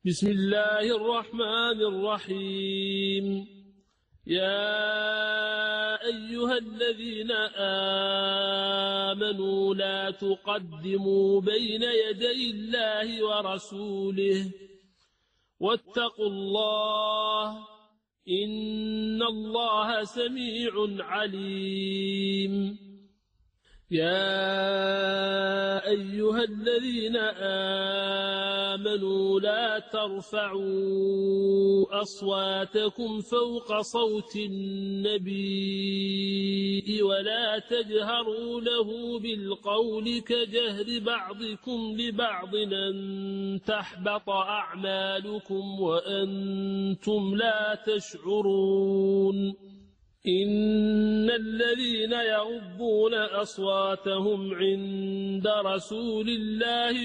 بسم الله الرحمن الرحيم. يا أيها الذين آمنوا لا تقدموا بين يدي الله ورسوله واتقوا الله إن الله سميع عليم. يا أيها الذين آمنوا لا ترفعوا أصواتكم فوق صوت النبي ولا تجهروا له بالقول كجهر بعضكم لبعض أن تحبط أعمالكم وأنتم لا تشعرون. إن الذين يغضون أصواتهم عند رسول الله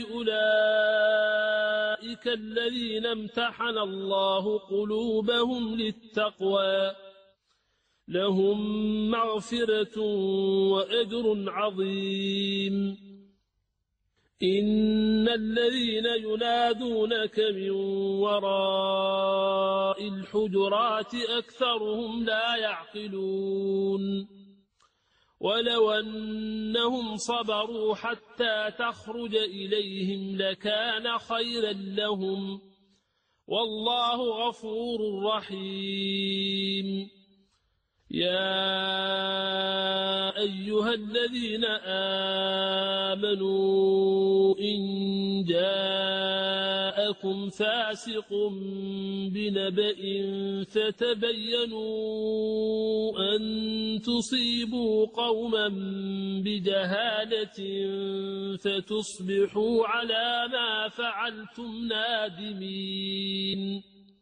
أولئك الذين امتحن الله قلوبهم للتقوى لهم مغفرة وأجر عظيم. إن الذين ينادونك من وراء الحجرات أكثرهم لا يعقلون. ولو أنهم صبروا حتى تخرج إليهم لكان خيرا لهم والله غفور رحيم. يا أيها الذين آمنوا إن جاءكم فاسق بنبأ فتبينوا أن تصيبوا قوما بجهالة فتصبحوا على ما فعلتم نادمين.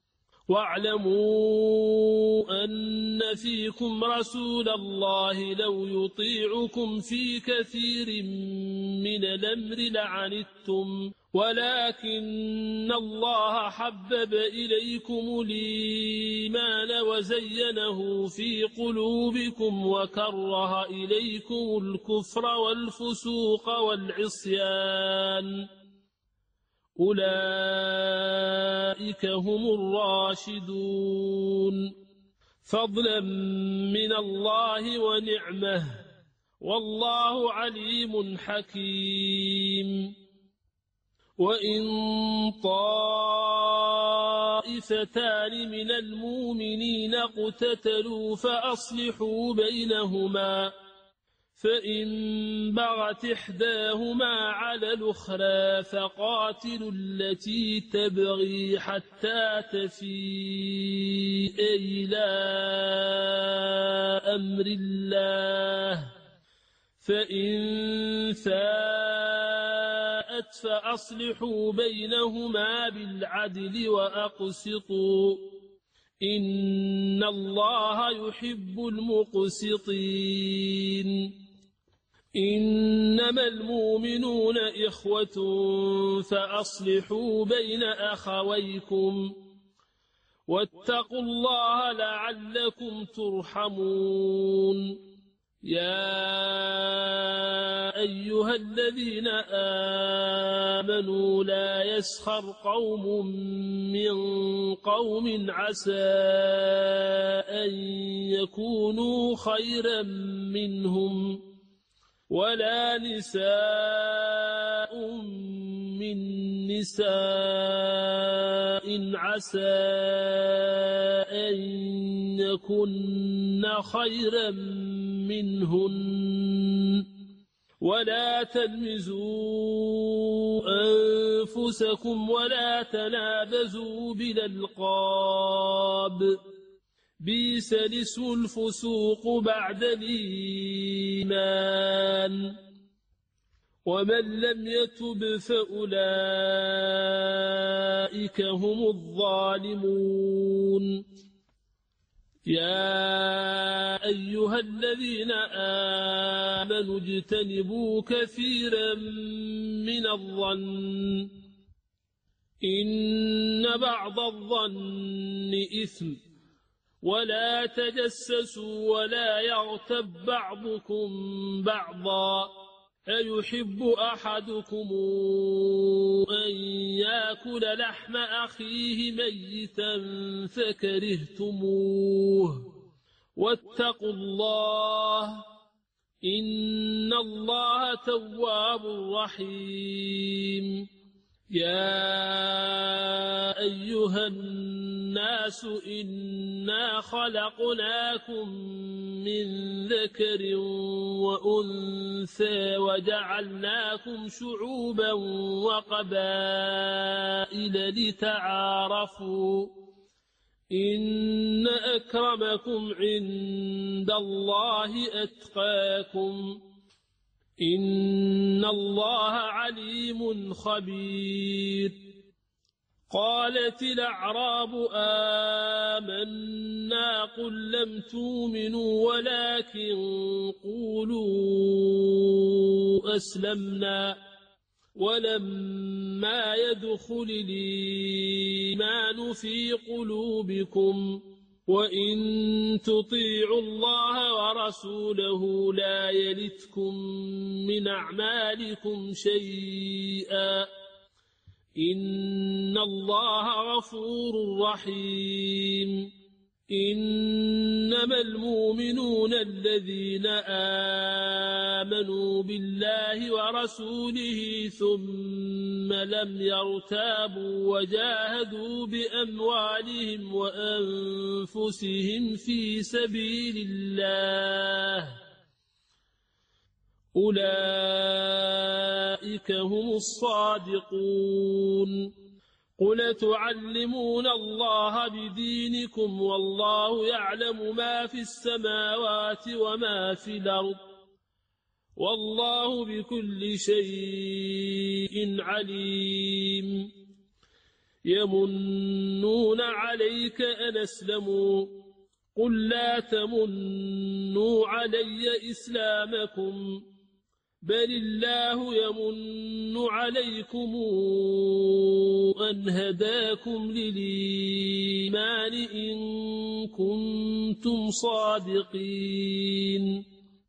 واعلموا أن فيكم رسول الله لو يطيعكم في كثير من الأمر لعنتم ولكن الله حبب إليكم الإيمان وزينه في قلوبكم وكره إليكم الكفر والفسوق والعصيان أولئك هم الراشدون فضلا من الله ونعمه والله عليم حكيم. وإن طائفتان من المؤمنين اقتتلوا فأصلحوا بينهما فإن بغت إحداهما على الأخرى فقاتلوا التي تبغي حتى تفيء إلى أمر الله فإن فاءت فأصلحوا بينهما بالعدل وأقسطوا إن الله يحب المقسطين. إنما المؤمنون إخوة فأصلحوا بين أخويكم واتقوا الله لعلكم ترحمون. يا أيها الذين آمنوا لا يسخر قوم من قوم عسى أن يكونوا خيرا منهم ولا نساء من نساء عسى أن يكن خيرا منهن ولا تلمزوا أنفسكم ولا تنابزوا بالألقاب بئس الاسم الفسوق بعد الإيمان ومن لم يتب فأولئك هم الظالمون. يا أيها الذين آمنوا اجتنبوا كثيرا من الظن إن بعض الظن إثم ولا تجسسوا ولا يغتب بعضكم بعضا أيحب أحدكم أن يأكل لحم أخيه ميتا فكرهتموه واتقوا الله إن الله تواب رحيم يا أيها الناس إنا خلقناكم من ذكر وأنثى وجعلناكم شعوبا وقبائل لتعارفوا إن أكرمكم عند الله أتقاكم إن الله عليم خبير قالت الأعراب آمنا قل لم تؤمنوا ولكن قولوا أسلمنا ولما يدخل الإيمان في قلوبكم وإن تطيعوا الله ورسوله لا يلتكم من أعمالكم شيئا إن الله غفور رحيم إنما المؤمنون الذين آمنوا بالله ورسوله ثم لم يرتابوا وجاهدوا بأموالهم وأنفسهم في سبيل الله أولئك هم الصادقون قل تعلمون الله بدينكم والله يعلم ما في السماوات وما في الأرض والله بكل شيء عليم يمنون عليك أن أسلموا قل لا تمنوا علي إسلامكم بل الله يمن عليكم أن هداكم للإيمان إن كنتم صادقين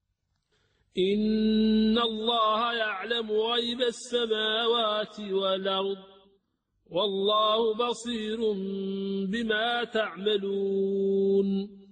إن الله يعلم غيب السماوات والأرض والله بصير بما تعملون